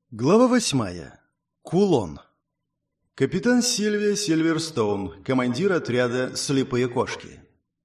Глава 8. Кулон. Капитан Сильвия Сильверстоун, командир отряда «Слепые кошки».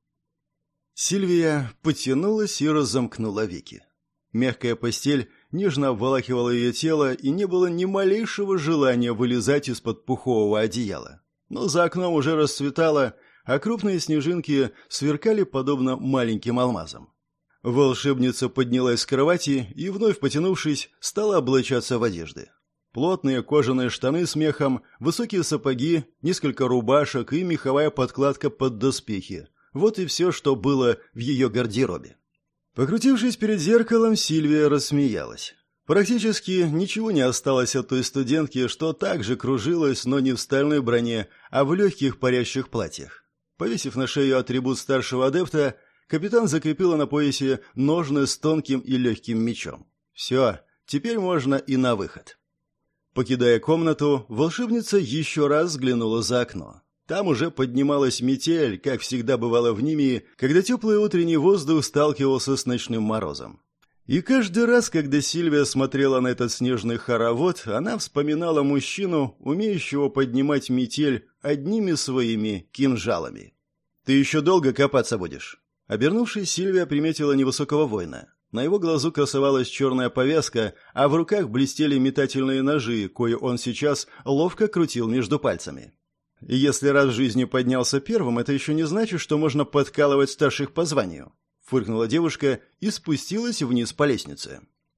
Сильвия потянулась и разомкнула веки. Мягкая постель нежно обволакивала ее тело, и не было ни малейшего желания вылезать из-под пухового одеяла. Но за окном уже расцветало, а крупные снежинки сверкали подобно маленьким алмазам. Волшебница поднялась с кровати и, вновь потянувшись, стала облачаться в одежды. Плотные кожаные штаны с мехом, высокие сапоги, несколько рубашек и меховая подкладка под доспехи. Вот и все, что было в ее гардеробе. Покрутившись перед зеркалом, Сильвия рассмеялась. Практически ничего не осталось от той студентки, что также кружилась, но не в стальной броне, а в легких парящих платьях. Повесив на шею атрибут старшего адепта, капитан закрепила на поясе ножны с тонким и легким мечом. Все, теперь можно и на выход. Покидая комнату, волшебница еще раз взглянула за окно. Там уже поднималась метель, как всегда бывало в Нимии, когда теплый утренний воздух сталкивался с ночным морозом. И каждый раз, когда Сильвия смотрела на этот снежный хоровод, она вспоминала мужчину, умеющего поднимать метель одними своими кинжалами. «Ты еще долго копаться будешь?» Обернувшись, Сильвия приметила невысокого воина. На его глазу красовалась черная повязка, а в руках блестели метательные ножи, кои он сейчас ловко крутил между пальцами. «Если раз в жизни поднялся первым, это еще не значит, что можно подкалывать старших по званию», — фыркнула девушка и спустилась вниз по лестнице.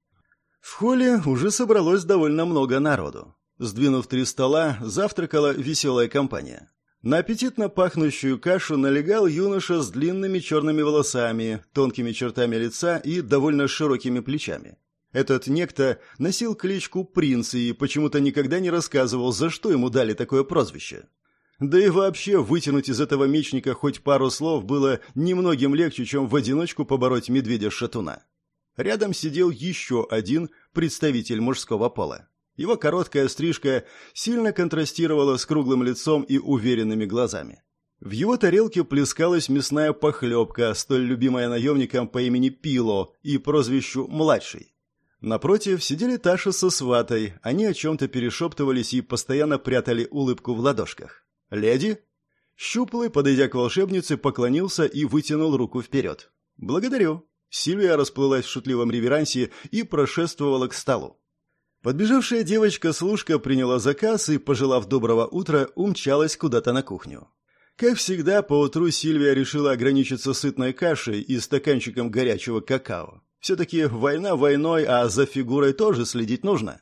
В холле уже собралось довольно много народу. Сдвинув 3 стола, завтракала веселая компания. На аппетитно пахнущую кашу налегал юноша с длинными черными волосами, тонкими чертами лица и довольно широкими плечами. Этот некто носил кличку «Принц» и почему-то никогда не рассказывал, за что ему дали такое прозвище. Да и вообще вытянуть из этого мечника хоть пару слов было немногим легче, чем в одиночку побороть медведя-шатуна. Рядом сидел еще один представитель мужского пола. Его короткая стрижка сильно контрастировала с круглым лицом и уверенными глазами. В его тарелке плескалась мясная похлебка, столь любимая наемником по имени Пило и прозвищу «Младший». Напротив сидели Таша со сватой, они о чем-то перешептывались и постоянно прятали улыбку в ладошках. «Леди?» Щуплый, подойдя к волшебнице, поклонился и вытянул руку вперед. «Благодарю». Сильвия расплылась в шутливом реверансе и прошествовала к столу. Подбежавшая девочка-служка приняла заказ и, пожелав доброго утра, умчалась куда-то на кухню. Как всегда, поутру Сильвия решила ограничиться сытной кашей и стаканчиком горячего какао. Все-таки война войной, а за фигурой тоже следить нужно.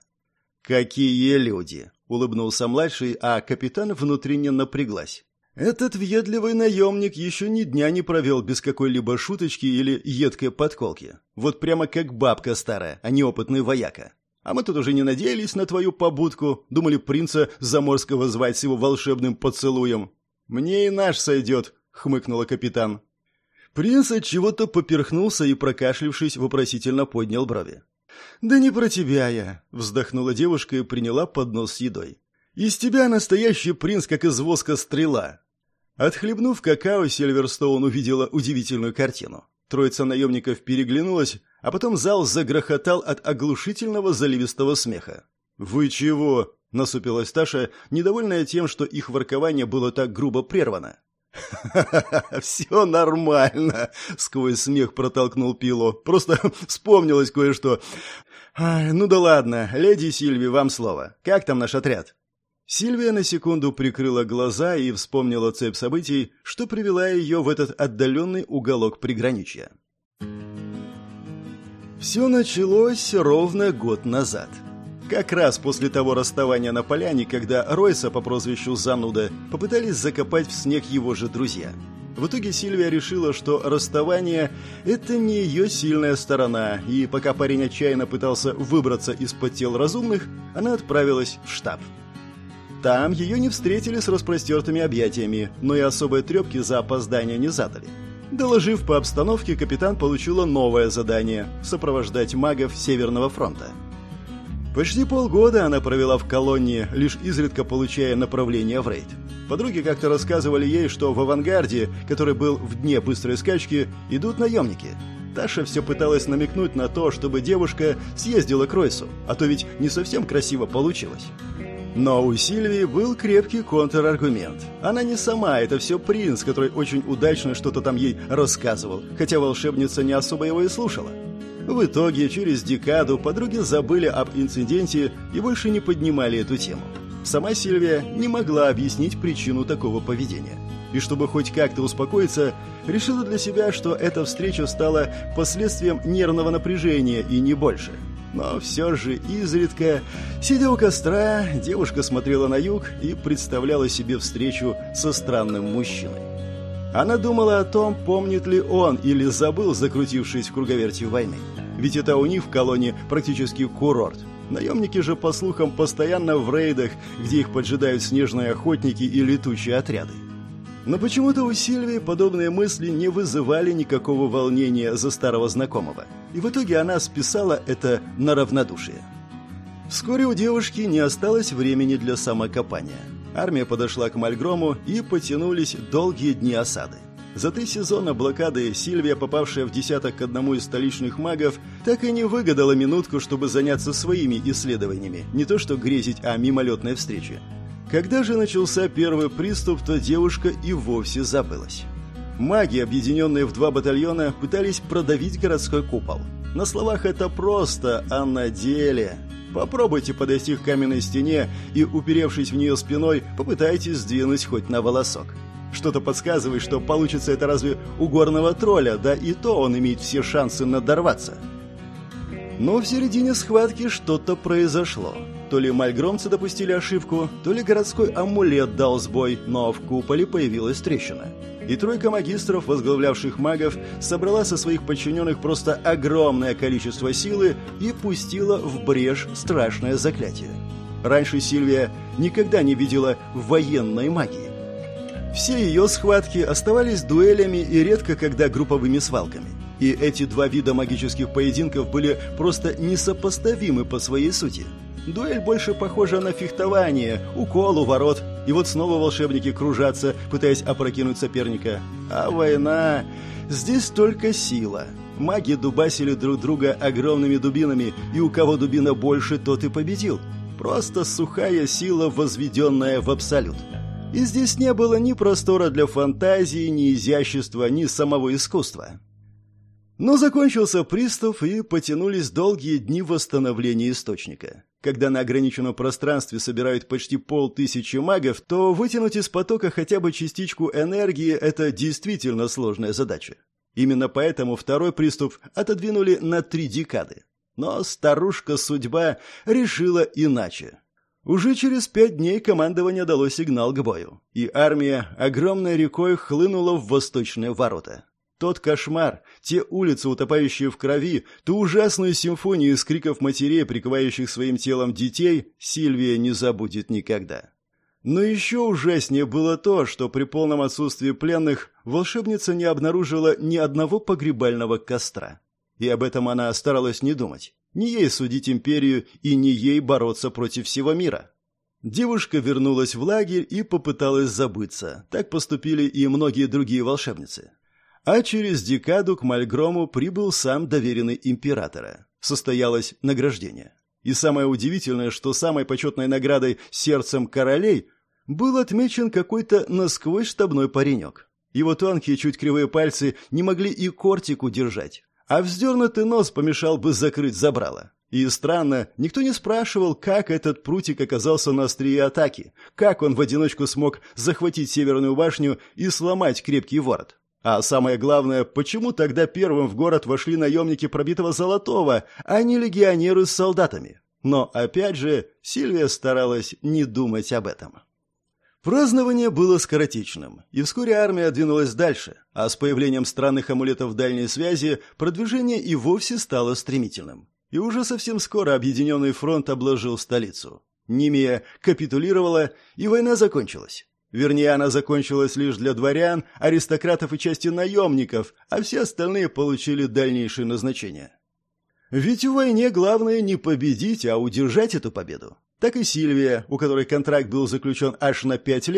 «Какие люди!» — улыбнулся младший, а капитан внутренне напряглась. Этот въедливый наемник еще ни дня не провел без какой-либо шуточки или едкой подколки. Вот прямо как бабка старая, а не опытный вояка. А мы тут уже не надеялись на твою побудку, думали принца Заморского звать с его волшебным поцелуем. Мне и наш сойдет, хмыкнула капитан. Принц от чего-то поперхнулся и, прокашлившись, вопросительно поднял брови. «Да не про тебя я», — вздохнула девушка и приняла поднос с едой. «Из тебя настоящий принц, как из воска стрела». Отхлебнув какао, Сильверстоун увидела удивительную картину. Троица наемников переглянулась, а потом зал загрохотал от оглушительного заливистого смеха. «Вы чего?» — насупилась Таша, недовольная тем, что их воркование было так грубо прервано. «Ха-ха-ха, все нормально!» — сквозь смех протолкнул Пило. «Просто вспомнилось кое-что. Ну да ладно, леди Сильви, вам слово. Как там наш отряд?» Сильвия на секунду прикрыла глаза и вспомнила цепь событий, что привела ее в этот отдаленный уголок приграничья. Все началось ровно год назад. Как раз после того расставания на поляне, когда Ройса по прозвищу Зануда попытались закопать в снег его же друзья. В итоге Сильвия решила, что расставание – это не ее сильная сторона, и пока парень отчаянно пытался выбраться из-под тел разумных, она отправилась в штаб. Там ее не встретили с распростертыми объятиями, но и особой трепки за опоздание не задали. Доложив по обстановке, капитан получила новое задание – сопровождать магов Северного фронта. Почти полгода она провела в колонии, лишь изредка получая направление в рейд. Подруги как-то рассказывали ей, что в авангарде, который был в дне быстрой скачки, идут наемники. Таша все пыталась намекнуть на то, чтобы девушка съездила к Ройсу, а то ведь не совсем красиво получилось. Но у Сильвии был крепкий контраргумент. Она не сама, это все принц, который очень удачно что-то там ей рассказывал, хотя волшебница не особо его и слушала. В итоге, через декаду подруги забыли об инциденте и больше не поднимали эту тему. Сама Сильвия не могла объяснить причину такого поведения. И чтобы хоть как-то успокоиться, решила для себя, что эта встреча стала последствием нервного напряжения и не больше. Но все же изредка, сидя у костра, девушка смотрела на юг и представляла себе встречу со странным мужчиной. Она думала о том, помнит ли он или забыл, закрутившись в круговерти войны. Ведь это у них в колонии практически курорт. Наемники же, по слухам, постоянно в рейдах, где их поджидают снежные охотники и летучие отряды. Но почему-то у Сильвии подобные мысли не вызывали никакого волнения за старого знакомого. И в итоге она списала это на равнодушие. Вскоре у девушки не осталось времени для самокопания. Армия подошла к Мальгрому, и потянулись долгие дни осады. За 3 сезона блокады Сильвия, попавшая в десяток к одному из столичных магов, так и не выгадала минутку, чтобы заняться своими исследованиями, не то что грезить о мимолетной встрече. Когда же начался первый приступ, то девушка и вовсе забылась. Маги, объединенные в 2 батальона, пытались продавить городской купол. На словах это просто, а на деле... Попробуйте подойти к каменной стене и, уперевшись в нее спиной, попытайтесь сдвинуть хоть на волосок. Что-то подсказывает, что получится это разве у горного тролля, да и то он имеет все шансы надорваться. Но в середине схватки что-то произошло. То ли мальгромцы допустили ошибку, то ли городской амулет дал сбой, но в куполе появилась трещина. И 3 магистров, возглавлявших магов, собрала со своих подчиненных просто огромное количество силы и пустила в брешь страшное заклятие. Раньше Сильвия никогда не видела военной магии. Все ее схватки оставались дуэлями и редко когда групповыми свалками. И эти 2 вида магических поединков были просто несопоставимы по своей сути. Дуэль больше похожа на фехтование, укол у ворот, и вот снова волшебники кружатся, пытаясь опрокинуть соперника. А война... Здесь только сила. Маги дубасили друг друга огромными дубинами, и у кого дубина больше, тот и победил. Просто сухая сила, возведенная в абсолют. И здесь не было ни простора для фантазии, ни изящества, ни самого искусства. Но закончился приступ, и потянулись долгие дни восстановления источника. Когда на ограниченном пространстве собирают почти 500 магов, то вытянуть из потока хотя бы частичку энергии – это действительно сложная задача. Именно поэтому второй приступ отодвинули на 3 декады. Но старушка-судьба решила иначе. Уже через 5 дней командование дало сигнал к бою, и армия огромной рекой хлынула в восточные ворота. Тот кошмар, те улицы, утопающие в крови, ту ужасную симфонию из криков матерей, прикрывающих своим телом детей, Сильвия не забудет никогда. Но еще ужаснее было то, что при полном отсутствии пленных волшебница не обнаружила ни одного погребального костра. И об этом она старалась не думать. Не ей судить империю и не ей бороться против всего мира. Девушка вернулась в лагерь и попыталась забыться. Так поступили и многие другие волшебницы. А через декаду к Мальгрому прибыл сам доверенный императора. Состоялось награждение. И самое удивительное, что самой почетной наградой «Сердцем королей» был отмечен какой-то насквозь штабной паренек. Его тонкие, чуть кривые пальцы не могли и кортик удержать, а вздернутый нос помешал бы закрыть забрало. И странно, никто не спрашивал, как этот прутик оказался на острие атаки, как он в одиночку смог захватить Северную башню и сломать крепкий ворот. А самое главное, почему тогда первым в город вошли наемники пробитого Золотого, а не легионеры с солдатами? Но, опять же, Сильвия старалась не думать об этом. Празднование было скоротечным, и вскоре армия двинулась дальше, а с появлением странных амулетов дальней связи продвижение и вовсе стало стремительным. И уже совсем скоро Объединенный фронт обложил столицу. Нимия капитулировала, и война закончилась. Вернее, она закончилась лишь для дворян, аристократов и части наемников, а все остальные получили дальнейшие назначения. Ведь в войне главное не победить, а удержать эту победу. Так и Сильвия, у которой контракт был заключен аж на 5 лет,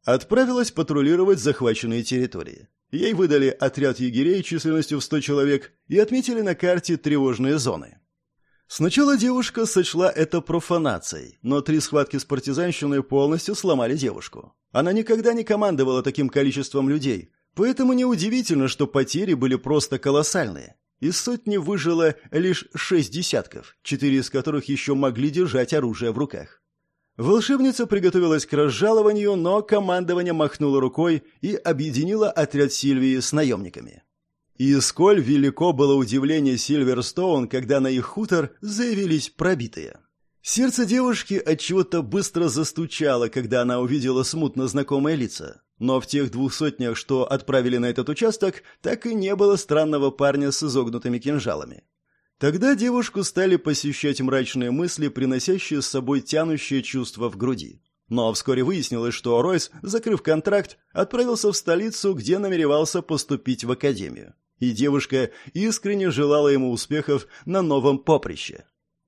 отправилась патрулировать захваченные территории. Ей выдали отряд егерей численностью в 100 человек и отметили на карте тревожные зоны. Сначала девушка сочла это профанацией, но 3 схватки с партизанщиной полностью сломали девушку. Она никогда не командовала таким количеством людей, поэтому неудивительно, что потери были просто колоссальные. Из сотни выжило лишь 6 десятков, 4 из которых еще могли держать оружие в руках. Волшебница приготовилась к разжалованию, но командование махнуло рукой и объединило отряд Сильвии с наемниками. И сколь велико было удивление Сильверстоун, когда на их хутор заявились пробитые. Сердце девушки отчего-то быстро застучало, когда она увидела смутно знакомые лица. Но в тех 2 сотнях, что отправили на этот участок, так и не было странного парня с изогнутыми кинжалами. Тогда девушку стали посещать мрачные мысли, приносящие с собой тянущее чувство в груди. Но вскоре выяснилось, что Ройс, закрыв контракт, отправился в столицу, где намеревался поступить в академию. И девушка искренне желала ему успехов на новом поприще.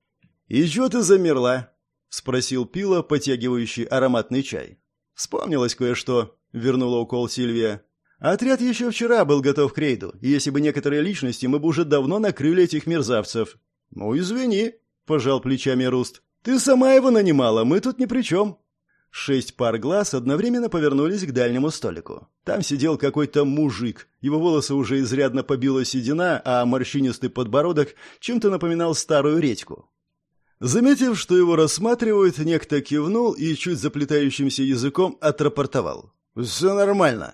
«И чё ты замерла?» — спросил Пила, потягивающий ароматный чай. «Вспомнилось кое-что», — вернула укол Сильвия. «Отряд еще вчера был готов к рейду, и если бы некоторые личности, мы бы уже давно накрыли этих мерзавцев». «Ну, извини», — пожал плечами Руст. «Ты сама его нанимала, мы тут ни при чем». 6 пар глаз одновременно повернулись к дальнему столику. Там сидел какой-то мужик. Его волосы уже изрядно побила седина, а морщинистый подбородок чем-то напоминал старую редьку. Заметив, что его рассматривают, некто кивнул и чуть заплетающимся языком отрапортовал. «Все нормально».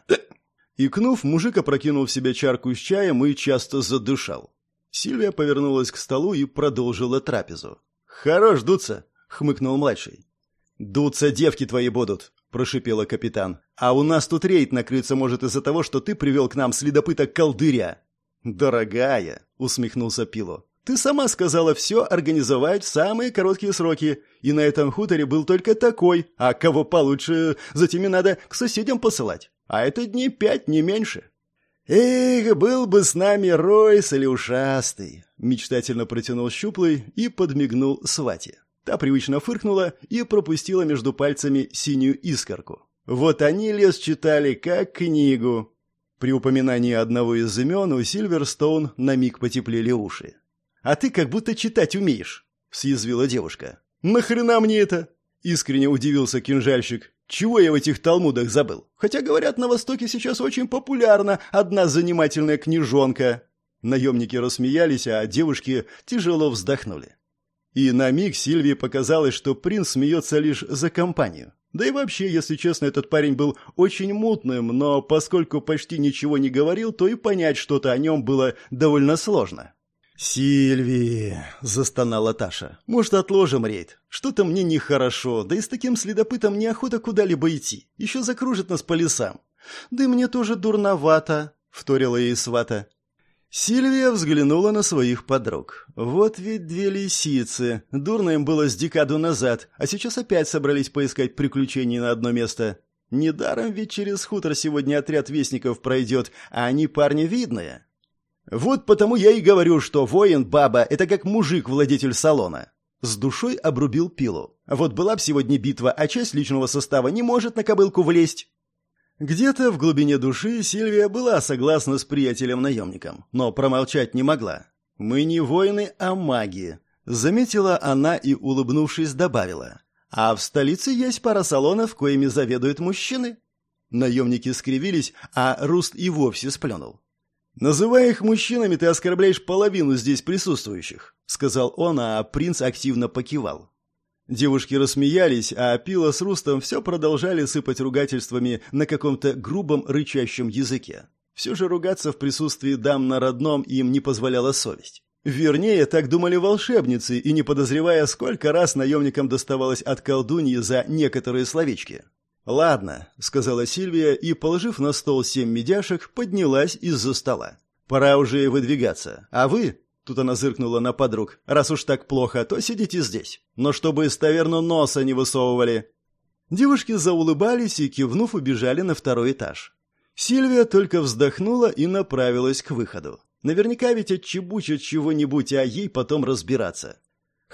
Икнув, мужик опрокинул в себя чарку с чаем и часто задышал. Сильвия повернулась к столу и продолжила трапезу. «Хорош дуться», — хмыкнул младший. «Дуться девки твои будут», — прошипела капитан. «А у нас тут рейд накрыться может из-за того, что ты привел к нам следопыта-колдыря». «Дорогая», — усмехнулся Пило, — «ты сама сказала все организовать в самые короткие сроки, и на этом хуторе был только такой, а кого получше, за теми надо к соседям посылать. А это дней 5, не меньше». «Эх, был бы с нами Ройс или Ушастый», — мечтательно протянул Щуплый и подмигнул Свате. Та привычно фыркнула и пропустила между пальцами синюю искорку. Вот они лес читали, как книгу. При упоминании одного из имен у Сильверстоун на миг потеплели уши. «А ты как будто читать умеешь», — съязвила девушка. «Нахрена мне это?» — искренне удивился кинжальщик. «Чего я в этих талмудах забыл? Хотя, говорят, на Востоке сейчас очень популярна одна занимательная книжонка». Наемники рассмеялись, а девушки тяжело вздохнули. И на миг Сильвии показалось, что принц смеется лишь за компанию. Да и вообще, если честно, этот парень был очень мутным, но поскольку почти ничего не говорил, то и понять что-то о нем было довольно сложно. «Сильви!» – застонала Таша. «Может, отложим рейд? Что-то мне нехорошо, да и с таким следопытом неохота куда-либо идти. Еще закружит нас по лесам». «Да и мне тоже дурновато», – вторила ей свата. Сильвия взглянула на своих подруг. Вот ведь 2 лисицы. Дурно им было с декаду назад, а сейчас опять собрались поискать приключений на одно место. Недаром ведь через хутор сегодня отряд вестников пройдет, а они парни видные. Вот потому я и говорю, что воин-баба — это как мужик-владетель салона. С душой обрубил Пилу. Вот была б сегодня битва, а часть личного состава не может на кобылку влезть. Где-то в глубине души Сильвия была согласна с приятелем-наемником, но промолчать не могла. «Мы не воины, а маги», — заметила она и, улыбнувшись, добавила. «А в столице есть пара салонов, коими заведуют мужчины». Наемники скривились, а Руст и вовсе сплюнул. «Называя их мужчинами, ты оскорбляешь половину здесь присутствующих», — сказал он, а принц активно покивал. Девушки рассмеялись, а Пила с Рустом все продолжали сыпать ругательствами на каком-то грубом рычащем языке. Все же ругаться в присутствии дам на родном им не позволяла совесть. Вернее, так думали волшебницы, и не подозревая, сколько раз наемникам доставалось от колдуньи за некоторые словечки. «Ладно», — сказала Сильвия и, положив на стол 7 медяшек, поднялась из-за стола. «Пора уже выдвигаться. А вы...» Тут она зыркнула на подруг. «Раз уж так плохо, то сидите здесь. Но чтобы из таверну носа не высовывали». Девушки заулыбались и, кивнув, убежали на 2-й этаж. Сильвия только вздохнула и направилась к выходу. Наверняка ведь отчебучат чего-нибудь, а ей потом разбираться.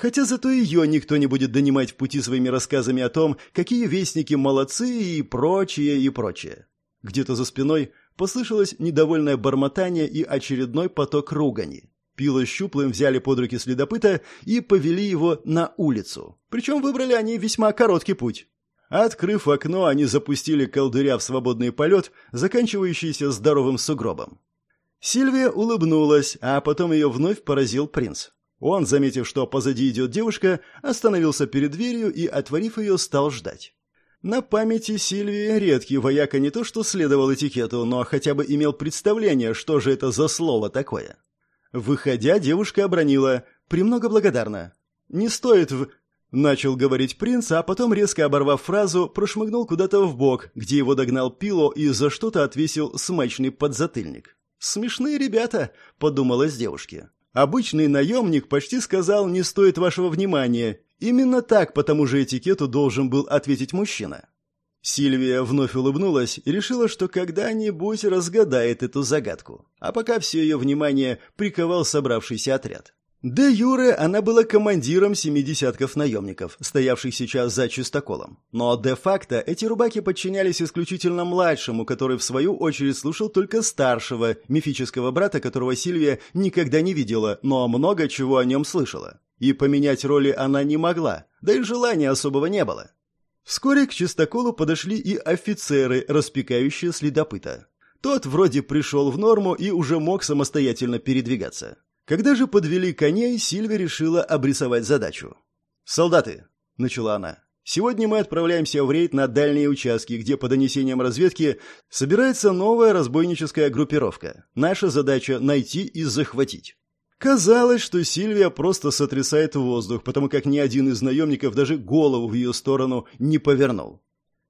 Хотя зато ее никто не будет донимать в пути своими рассказами о том, какие вестники молодцы и прочее, и прочее. Где-то за спиной послышалось недовольное бормотание и очередной поток ругани. Пило с Щуплым взяли под руки следопыта и повели его на улицу. Причем выбрали они весьма короткий путь. Открыв окно, они запустили колдыря в свободный полет, заканчивающийся здоровым сугробом. Сильвия улыбнулась, а потом ее вновь поразил принц. Он, заметив, что позади идет девушка, остановился перед дверью и, отворив ее, стал ждать. На памяти Сильвии редкий вояка не то что следовал этикету, но хотя бы имел представление, что же это за слово такое. Выходя, девушка обронила: «Премного благодарна». «Не стоит в...» — начал говорить принц, а потом, резко оборвав фразу, прошмыгнул куда-то вбок, где его догнал Пило и за что-то отвесил смачный подзатыльник. «Смешные ребята», — подумалось девушке. Обычный наемник почти сказал: «не стоит вашего внимания». Именно так по тому же этикету должен был ответить мужчина. Сильвия вновь улыбнулась и решила, что когда-нибудь разгадает эту загадку. А пока все ее внимание приковал собравшийся отряд. Де юре она была командиром 7 десятков наемников, стоявших сейчас за чистоколом. Но де-факто эти рубаки подчинялись исключительно младшему, который в свою очередь слушал только старшего, мифического брата, которого Сильвия никогда не видела, но много чего о нем слышала. И поменять роли она не могла, да и желания особого не было. Вскоре к чистоколу подошли и офицеры, распекающие следопыта. Тот вроде пришел в норму и уже мог самостоятельно передвигаться. Когда же подвели коней, Сильвия решила обрисовать задачу. «Солдаты», — начала она, — «сегодня мы отправляемся в рейд на дальние участки, где, по донесениям разведки, собирается новая разбойническая группировка. Наша задача — найти и захватить». Казалось, что Сильвия просто сотрясает воздух, потому как ни один из наемников даже голову в ее сторону не повернул.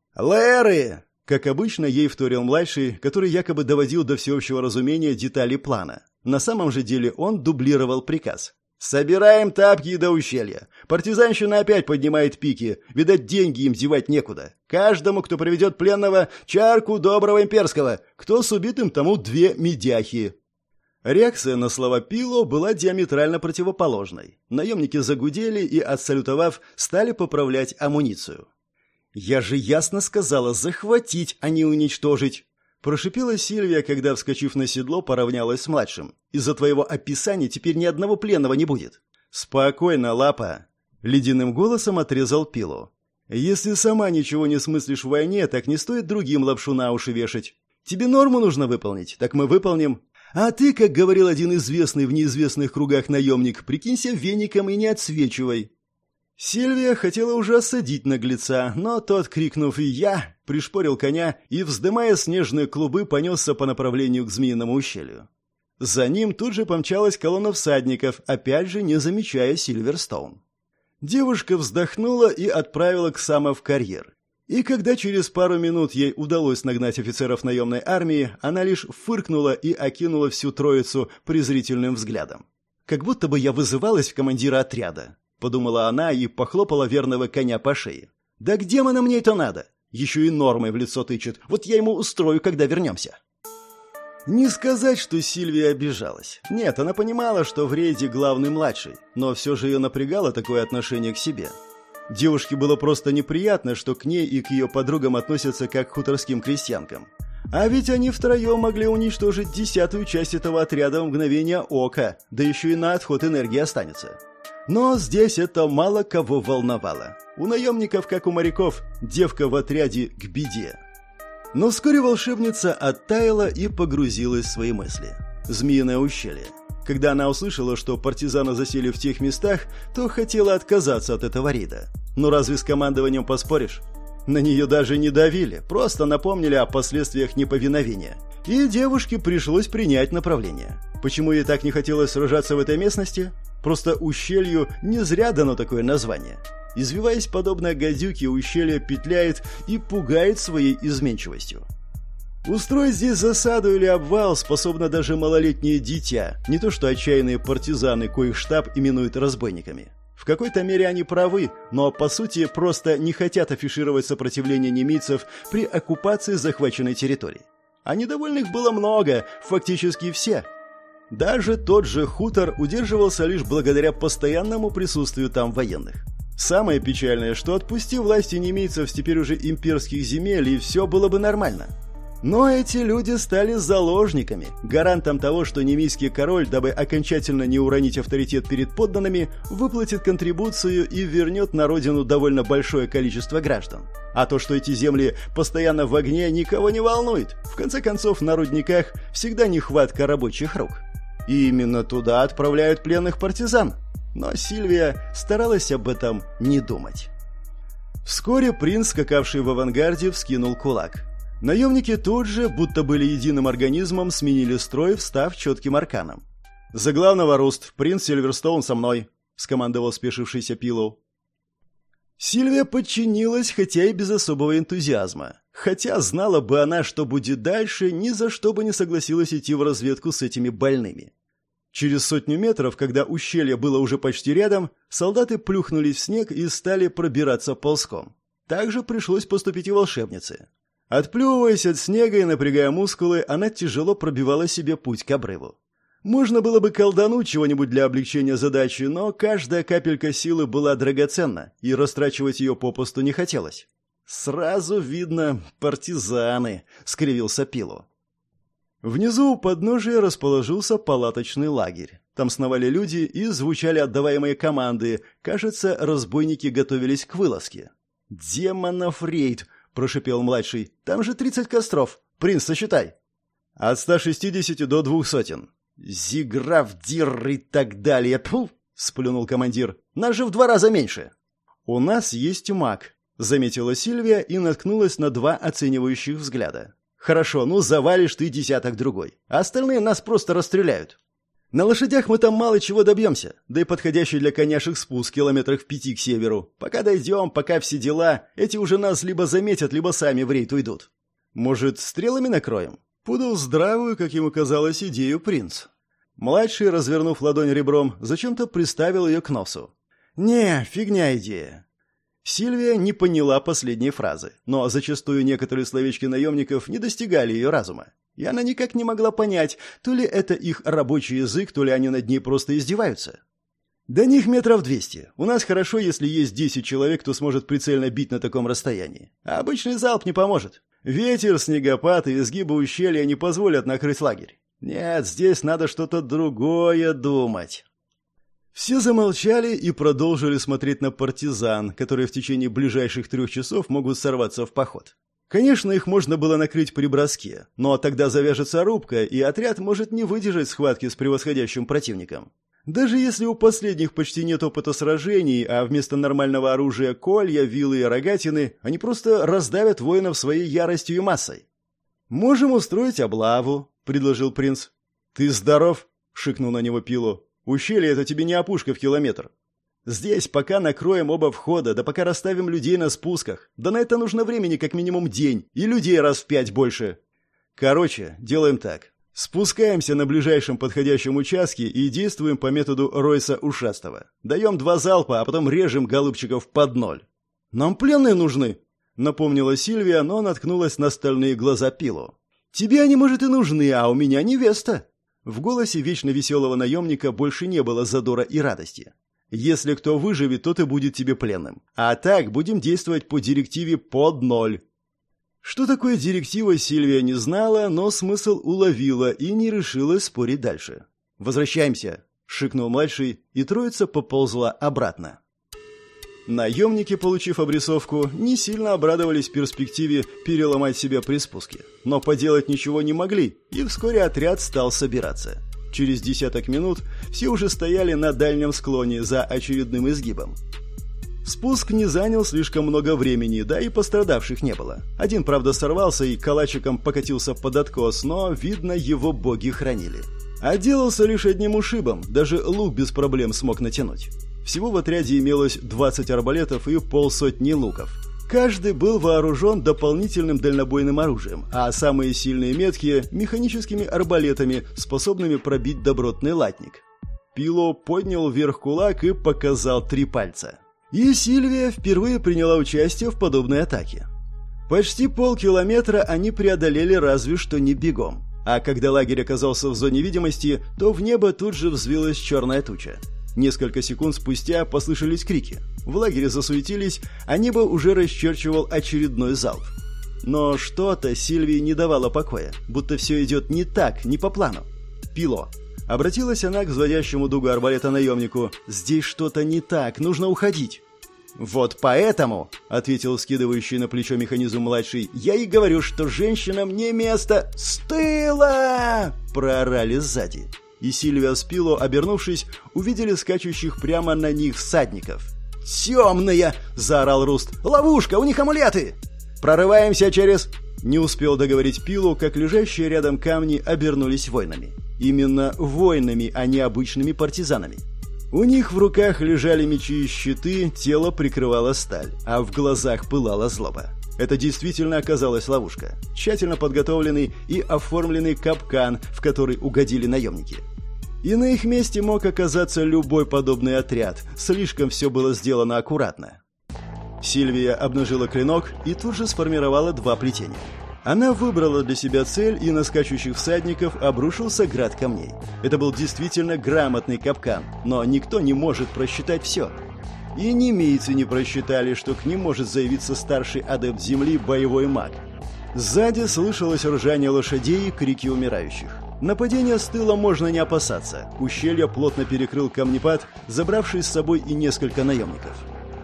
«Лэры!» — как обычно, ей вторил младший, который якобы доводил до всеобщего разумения детали плана. На самом же деле он дублировал приказ. «Собираем тапки до ущелья. Партизанщина опять поднимает пики. Видать, деньги им девать некуда. Каждому, кто приведет пленного, чарку доброго имперского. Кто с убитым, тому 2 медяхи». Реакция на слова Пило была диаметрально противоположной. Наемники загудели и, отсалютовав, стали поправлять амуницию. «Я же ясно сказала захватить, а не уничтожить!» Прошипела Сильвия, когда, вскочив на седло, поравнялась с младшим. «Из-за твоего описания теперь ни одного пленного не будет». «Спокойно, Лапа!» — ледяным голосом отрезал Пило. «Если сама ничего не смыслишь в войне, так не стоит другим лапшу на уши вешать. Тебе норму нужно выполнить, так мы выполним. А ты, как говорил один известный в неизвестных кругах наемник, прикинься веником и не отсвечивай». Сильвия хотела уже осадить наглеца, но тот, крикнув «Я!», пришпорил коня и, вздымая снежные клубы, понесся по направлению к Змеиному ущелью. За ним тут же помчалась колонна всадников, опять же не замечая Сильверстоун. Девушка вздохнула и отправила к Ксама в карьер. И когда через пару минут ей удалось нагнать офицеров наемной армии, она лишь фыркнула и окинула всю троицу презрительным взглядом. «Как будто бы я вызывалась в командира отряда», — подумала она и похлопала верного коня по шее. «Да к демонам мне это надо? Еще и нормой в лицо тычет. Вот я ему устрою, когда вернемся». Не сказать, что Сильвия обижалась. Нет, она понимала, что в рейде главный младший, но все же ее напрягало такое отношение к себе. Девушке было просто неприятно, что к ней и к ее подругам относятся как к хуторским крестьянкам. А ведь они втроем могли уничтожить 10-ю часть этого отряда в мгновение ока, да еще и на отход энергии останется. Но здесь это мало кого волновало. У наемников, как у моряков, девка в отряде к беде. Но вскоре волшебница оттаяла и погрузилась в свои мысли. Змеиное ущелье. Когда она услышала, что партизаны засели в тех местах, то хотела отказаться от этого рейда. Но разве с командованием поспоришь? На нее даже не давили, просто напомнили о последствиях неповиновения. И девушке пришлось принять направление. Почему ей так не хотелось сражаться в этой местности? Просто ущелью не зря дано такое название. Извиваясь подобно гадюке, ущелье петляет и пугает своей изменчивостью. Устроить здесь засаду или обвал способно даже малолетнее дитя, не то что отчаянные партизаны, коих штаб именуют разбойниками. В какой-то мере они правы, но по сути просто не хотят афишировать сопротивление немийцев при оккупации захваченной территории. А недовольных было много, фактически все. Даже тот же хутор удерживался лишь благодаря постоянному присутствию там военных. Самое печальное, что отпусти власти немийцев теперь уже имперских земель, и все было бы нормально. Но эти люди стали заложниками, гарантом того, что немийский король, дабы окончательно не уронить авторитет перед подданными, выплатит контрибуцию и вернет на родину довольно большое количество граждан. А то, что эти земли постоянно в огне, никого не волнует. В конце концов, на рудниках всегда нехватка рабочих рук. И именно туда отправляют пленных партизан. Но Сильвия старалась об этом не думать. Вскоре принц, скакавший в авангарде, вскинул кулак. Наемники тут же, будто были единым организмом, сменили строй, встав четким арканом. «За главного Руст, принц Сильверстоун со мной», — скомандовал спешившийся Пиллоу. Сильвия подчинилась, хотя и без особого энтузиазма. Хотя знала бы она, что будет дальше, ни за что бы не согласилась идти в разведку с этими больными. Через 100 метров, когда ущелье было уже почти рядом, солдаты плюхнулись в снег и стали пробираться ползком. Так же пришлось поступить и волшебнице. Отплевываясь от снега и напрягая мускулы, она тяжело пробивала себе путь к обрыву. Можно было бы колдануть чего-нибудь для облегчения задачи, но каждая капелька силы была драгоценна, и растрачивать ее попусту не хотелось. «Сразу видно, партизаны», — скривился Пиллоу. Внизу у подножия расположился палаточный лагерь. Там сновали люди и звучали отдаваемые команды. Кажется, разбойники готовились к вылазке. «Демонов рейд!» — прошипел младший. «Там же 30 костров. Принц, сосчитай». «От 160 до 200. «Зиграф, Дир и так далее. Тьфу!» — сплюнул командир. «Нас же в 2 раза меньше». «У нас есть маг», — заметила Сильвия и наткнулась на 2 оценивающих взгляда. «Хорошо, ну завалишь ты десяток другой. А остальные нас просто расстреляют. На лошадях мы там мало чего добьемся, да и подходящий для коняшек спуск километрах в 5 к северу. Пока дойдем, пока все дела, эти уже нас либо заметят, либо сами в рейд уйдут. Может, стрелами накроем?» Подал здравую, как ему казалось, идею принц. Младший, развернув ладонь ребром, зачем-то приставил ее к носу. «Не, фигня идея». Сильвия не поняла последней фразы, но зачастую некоторые словечки наемников не достигали ее разума. И она никак не могла понять, то ли это их рабочий язык, то ли они над ней просто издеваются. «До них метров 200. У нас хорошо, если есть 10 человек, кто сможет прицельно бить на таком расстоянии. А обычный залп не поможет. Ветер, снегопад и изгибы ущелья не позволят накрыть лагерь. Нет, здесь надо что-то другое думать». Все замолчали и продолжили смотреть на партизан, которые в течение ближайших 3 часов могут сорваться в поход. Конечно, их можно было накрыть при броске, но тогда завяжется рубка, и отряд может не выдержать схватки с превосходящим противником. Даже если у последних почти нет опыта сражений, а вместо нормального оружия колья, вилы и рогатины, они просто раздавят воинов своей яростью и массой. «Можем устроить облаву», — предложил принц. «Ты здоров?» — шикнул на него Пиллоу. «Ущелье — это тебе не опушка в километр. Здесь пока накроем оба входа, да пока расставим людей на спусках. Да на это нужно времени как минимум день, и людей раз в 5 больше. Короче, делаем так. Спускаемся на ближайшем подходящем участке и действуем по методу Ройса Ушастого. Даем 2 залпа, а потом режем голубчиков под 0. Нам пленные нужны», — напомнила Сильвия, но наткнулась на стальные глаза Пиллоу. «Тебе они, может, и нужны, а у меня невеста». В голосе вечно веселого наемника больше не было задора и радости. «Если кто выживет, тот и будет тебе пленным. А так будем действовать по директиве под 0». Что такое директива, Сильвия не знала, но смысл уловила и не решилась спорить дальше. «Возвращаемся», — шикнул младший, и троица поползла обратно. Наемники, получив обрисовку, не сильно обрадовались перспективе переломать себя при спуске. Но поделать ничего не могли, и вскоре отряд стал собираться. Через 10 минут все уже стояли на дальнем склоне за очередным изгибом. Спуск не занял слишком много времени, да и пострадавших не было. Один, правда, сорвался и калачиком покатился под откос, но, видно, его боги хранили. Отделался лишь одним ушибом, даже лук без проблем смог натянуть. Всего в отряде имелось 20 арбалетов и 50 луков. Каждый был вооружен дополнительным дальнобойным оружием, а самые сильные меткие – механическими арбалетами, способными пробить добротный латник. Пиллоу поднял вверх кулак и показал 3 пальца. И Сильвия впервые приняла участие в подобной атаке. Почти полкилометра они преодолели разве что не бегом. А когда лагерь оказался в зоне видимости, то в небо тут же взвилась черная туча. Несколько секунд спустя послышались крики. В лагере засуетились, а небо уже расчерчивал очередной залп. Но что-то Сильвии не давало покоя, будто все идет не так, не по плану. «Пило!» Обратилась она к взводящему дугу арбалета наемнику. «Здесь что-то не так, нужно уходить!» «Вот поэтому», — ответил скидывающий на плечо механизм младший, «я и говорю, что женщинам не место с тыла!» — проорали сзади. И Сильвия с Пило, обернувшись, увидели скачущих прямо на них всадников. «Темные!» — заорал Руст. «Ловушка! У них амулеты!» «Прорываемся через...» Не успел договорить Пилу, как лежащие рядом камни обернулись воинами. Именно воинами, а не обычными партизанами. У них в руках лежали мечи и щиты, тело прикрывала сталь, а в глазах пылала злоба. Это действительно оказалась ловушка. Тщательно подготовленный и оформленный капкан, в который угодили наемники. И на их месте мог оказаться любой подобный отряд. Слишком все было сделано аккуратно. Сильвия обнажила клинок и тут же сформировала два плетения. Она выбрала для себя цель, и на скачущих всадников обрушился град камней. Это был действительно грамотный капкан, но никто не может просчитать все. И немийцы не просчитали, что к ним может заявиться старший адепт земли боевой маг. Сзади слышалось ржание лошадей и крики умирающих. Нападения с тыла можно не опасаться. Ущелье плотно перекрыл камнепад, забравший с собой и несколько наемников.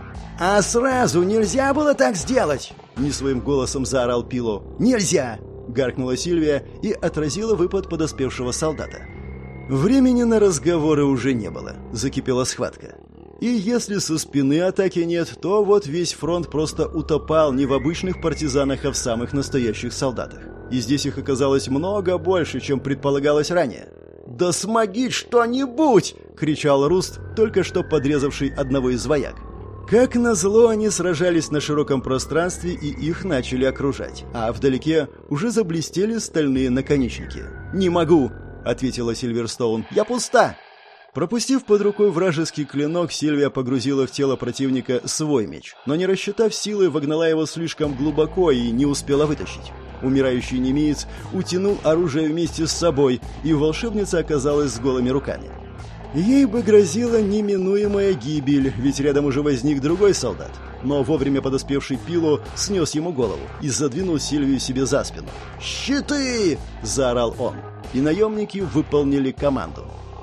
«А сразу нельзя было так сделать!» — не своим голосом заорал Пило. «Нельзя!» — гаркнула Сильвия и отразила выпад подоспевшего солдата. Времени на разговоры уже не было. Закипела схватка. И если со спины атаки нет, то вот весь фронт просто утопал не в обычных партизанах, а в самых настоящих солдатах. И здесь их оказалось много больше, чем предполагалось ранее. «Да смоги что-нибудь!» — кричал Руст, только что подрезавший одного из вояк. Как назло, они сражались на широком пространстве, и их начали окружать. А вдалеке уже заблестели стальные наконечники. «Не могу!» — ответила Сильверстоун. «Я пуста!» Пропустив под рукой вражеский клинок, Сильвия погрузила в тело противника свой меч, но не рассчитав силы, вогнала его слишком глубоко и не успела вытащить. Умирающий немеец утянул оружие вместе с собой, и волшебница оказалась с голыми руками. Ей бы грозила неминуемая гибель, ведь рядом уже возник другой солдат. Но вовремя подоспевший Пило снес ему голову и задвинул Сильвию себе за спину. «Щиты!» – заорал он, и наемники выполнили команду.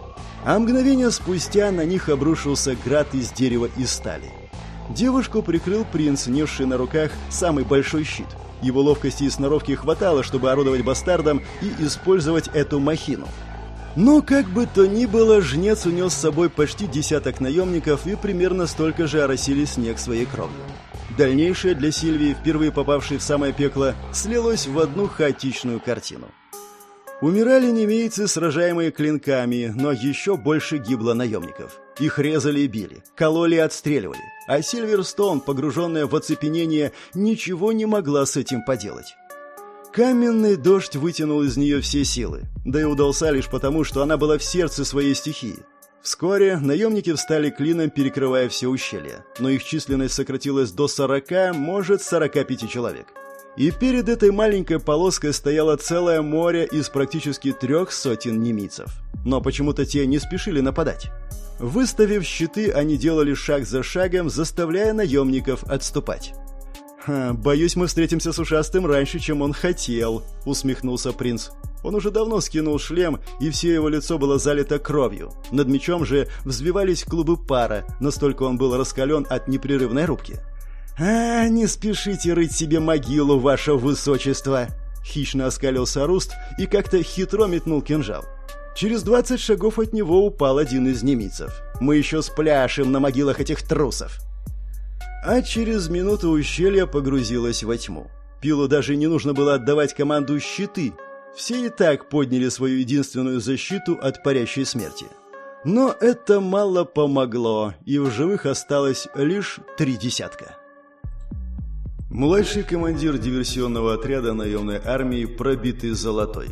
А мгновение спустя на них обрушился град из дерева и стали. Девушку прикрыл принц, несший на руках самый большой щит. Его ловкости и сноровки хватало, чтобы орудовать бастардом и использовать эту махину. Но как бы то ни было, жнец унес с собой почти десяток наемников и примерно столько же оросили снег своей кровью. Дальнейшее для Сильвии, впервые попавшей в самое пекло, слилось в одну хаотичную картину. Умирали немейцы, сражаемые клинками, но еще больше гибло наемников. Их резали и били, кололи и отстреливали. А Сильверстоун, погруженная в оцепенение, ничего не могла с этим поделать. Каменный дождь вытянул из нее все силы, да и удался лишь потому, что она была в сердце своей стихии. Вскоре наемники встали клином, перекрывая все ущелье, но их численность сократилась до 40, может 45 человек. И перед этой маленькой полоской стояло целое море из практически 300 немийцев. Но почему-то те не спешили нападать. Выставив щиты, они делали шаг за шагом, заставляя наемников отступать. «Боюсь, мы встретимся с ушастым раньше, чем он хотел», — усмехнулся принц. Он уже давно скинул шлем, и все его лицо было залито кровью. Над мечом же взвивались клубы пара, настолько он был раскален от непрерывной рубки. Не спешите рыть себе могилу, ваше высочество!» Хищно оскалился Руст и как-то хитро метнул кинжал. Через 20 шагов от него упал один из немийцев. «Мы еще спляшем на могилах этих трусов!» А через минуту ущелье погрузилось во тьму. Пилу даже не нужно было отдавать команду «щиты». Все и так подняли свою единственную защиту от парящей смерти. Но это мало помогло, и в живых осталось лишь 3 десятка. Младший командир диверсионного отряда наемной армии, пробитый золотой.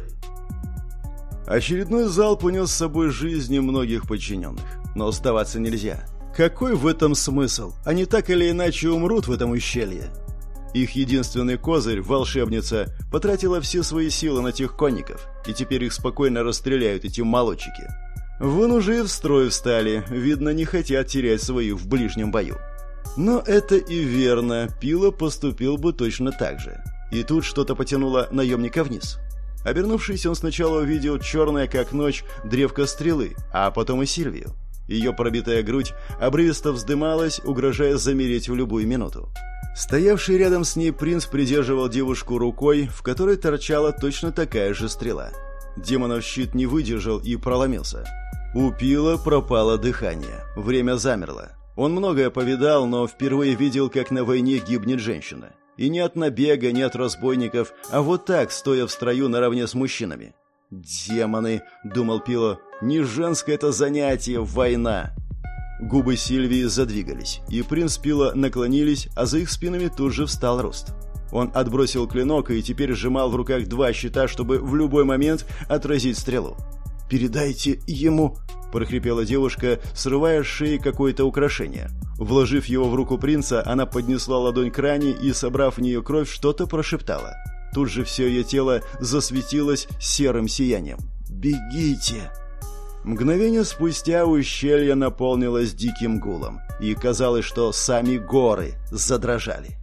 Очередной залп унес с собой жизни многих подчиненных. Но сдаваться нельзя. Какой в этом смысл? Они так или иначе умрут в этом ущелье. Их единственный козырь, волшебница, потратила все свои силы на тех конников. и теперь их спокойно расстреляют эти молодчики. Вон уже и в строй встали, видно, не хотят терять своих в ближнем бою. Но это и верно, Пила поступил бы точно так же. И тут что-то потянуло наемника вниз. Обернувшись, он сначала увидел черное, как ночь, древко стрелы, а потом и Сильвию. Ее пробитая грудь обрывисто вздымалась, угрожая замереть в любую минуту. Стоявший рядом с ней принц придерживал девушку рукой, в которой торчала точно такая же стрела. Демонов щит не выдержал и проломился. У Пила пропало дыхание, время замерло. Он многое повидал, но впервые видел, как на войне гибнет женщина. И не от набега, не от разбойников, а вот так, стоя в строю наравне с мужчинами. «Демоны!» — думал Пило. «Не женское это занятие, война!» Губы Сильвии задвигались, и принц Пило наклонились, а за их спинами тут же встал рост. Он отбросил клинок и теперь сжимал в руках два щита, чтобы в любой момент отразить стрелу. «Передайте ему!» – прохрипела девушка, срывая с шеи какое-то украшение. Вложив его в руку принца, она поднесла ладонь к ране и, собрав в нее кровь, что-то прошептала. Тут же все ее тело засветилось серым сиянием. «Бегите!» Мгновение спустя ущелье наполнилось диким гулом, и казалось, что сами горы задрожали.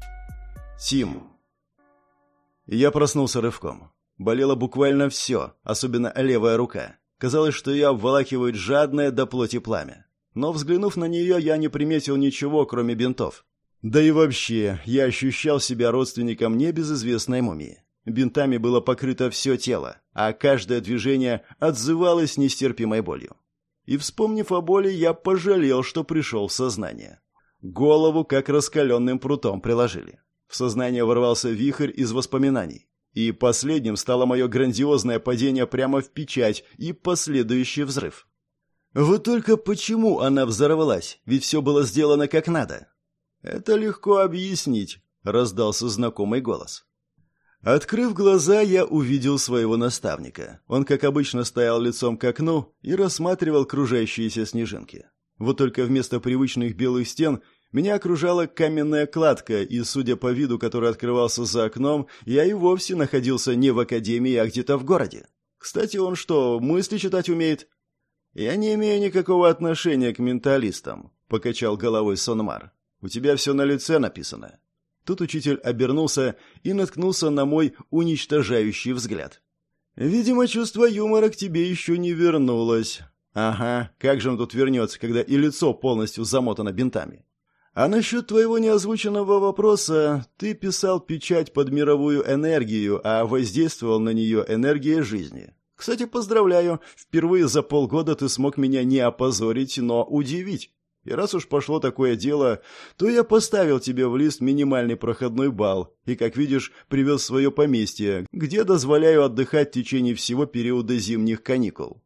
Тим. Я проснулся рывком. Болело буквально все, особенно левая рука. Казалось, что ее обволакивает жадное до плоти пламя. Но, взглянув на нее, я не приметил ничего, кроме бинтов. Да и вообще, я ощущал себя родственником небезызвестной мумии. Бинтами было покрыто все тело, а каждое движение отзывалось нестерпимой болью. И, вспомнив о боли, я пожалел, что пришел в сознание. Голову как раскаленным прутом приложили. В сознание ворвался вихрь из воспоминаний. И последним стало мое грандиозное падение прямо в печать и последующий взрыв. Вот только почему она взорвалась? Ведь все было сделано как надо. «Это легко объяснить», — раздался знакомый голос. Открыв глаза, я увидел своего наставника. Он, как обычно, стоял лицом к окну и рассматривал кружащиеся снежинки. Вот только вместо привычных белых стен меня окружала каменная кладка, и, судя по виду, который открывался за окном, я и вовсе находился не в академии, а где-то в городе. Кстати, он что, мысли читать умеет? «Я не имею никакого отношения к менталистам», — покачал головой Сонмар. «У тебя все на лице написано». Тут учитель обернулся и наткнулся на мой уничтожающий взгляд. «Видимо, чувство юмора к тебе еще не вернулось». «Ага, как же он тут вернется, когда и лицо полностью замотано бинтами?» «А насчет твоего неозвученного вопроса, ты писал печать под мировую энергию, а воздействовал на нее энергией жизни. Кстати, поздравляю, впервые за полгода ты смог меня не опозорить, но удивить. И раз уж пошло такое дело, то я поставил тебе в лист минимальный проходной балл и, как видишь, привез свое поместье, где дозволяю отдыхать в течение всего периода зимних каникул».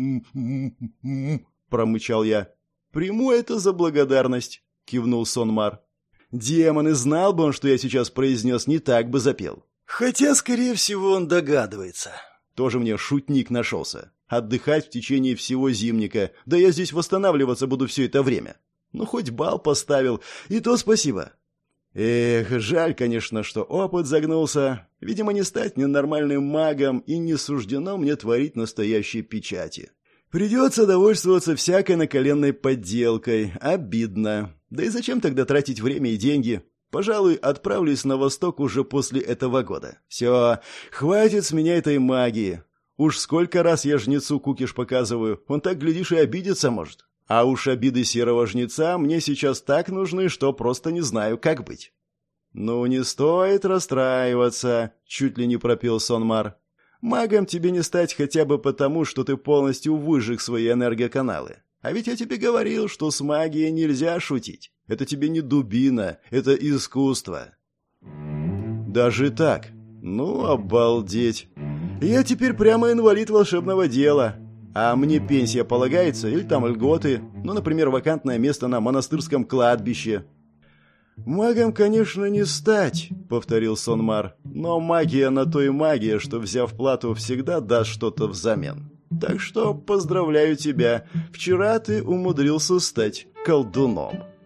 Промычал я. «Приму это за благодарность», — кивнул Сонмар. «Демон, и знал бы он, что я сейчас произнес, не так бы запел». Хотя, скорее всего, он догадывается. Тоже мне шутник нашелся. Отдыхать в течение всего зимника. Да я здесь восстанавливаться буду все это время. Ну, хоть бал поставил, и то спасибо. Эх, жаль, конечно, что опыт загнулся. Видимо, не стать ненормальным магом, и не суждено мне творить настоящие печати. Придется довольствоваться всякой наколенной подделкой. Обидно. Да и зачем тогда тратить время и деньги? Пожалуй, отправлюсь на восток уже после этого года. Все, хватит с меня этой магии. Уж сколько раз я жнецу кукиш показываю, он так, глядишь, и обидеться может. А уж обиды серого жнеца мне сейчас так нужны, что просто не знаю, как быть. «Ну, не стоит расстраиваться», — чуть ли не пропел Сонмар. «Магом тебе не стать хотя бы потому, что ты полностью выжег свои энергоканалы. А ведь я тебе говорил, что с магией нельзя шутить. Это тебе не дубина, это искусство». «Даже так? Ну, обалдеть. Я теперь прямо инвалид волшебного дела. А мне пенсия полагается или там льготы? Ну, например, вакантное место на монастырском кладбище». «Магом, конечно, не стать», — повторил Сонмар. «Но магия на то и магия, что, взяв плату, всегда даст что-то взамен. Так что поздравляю тебя. Вчера ты умудрился стать колдуном».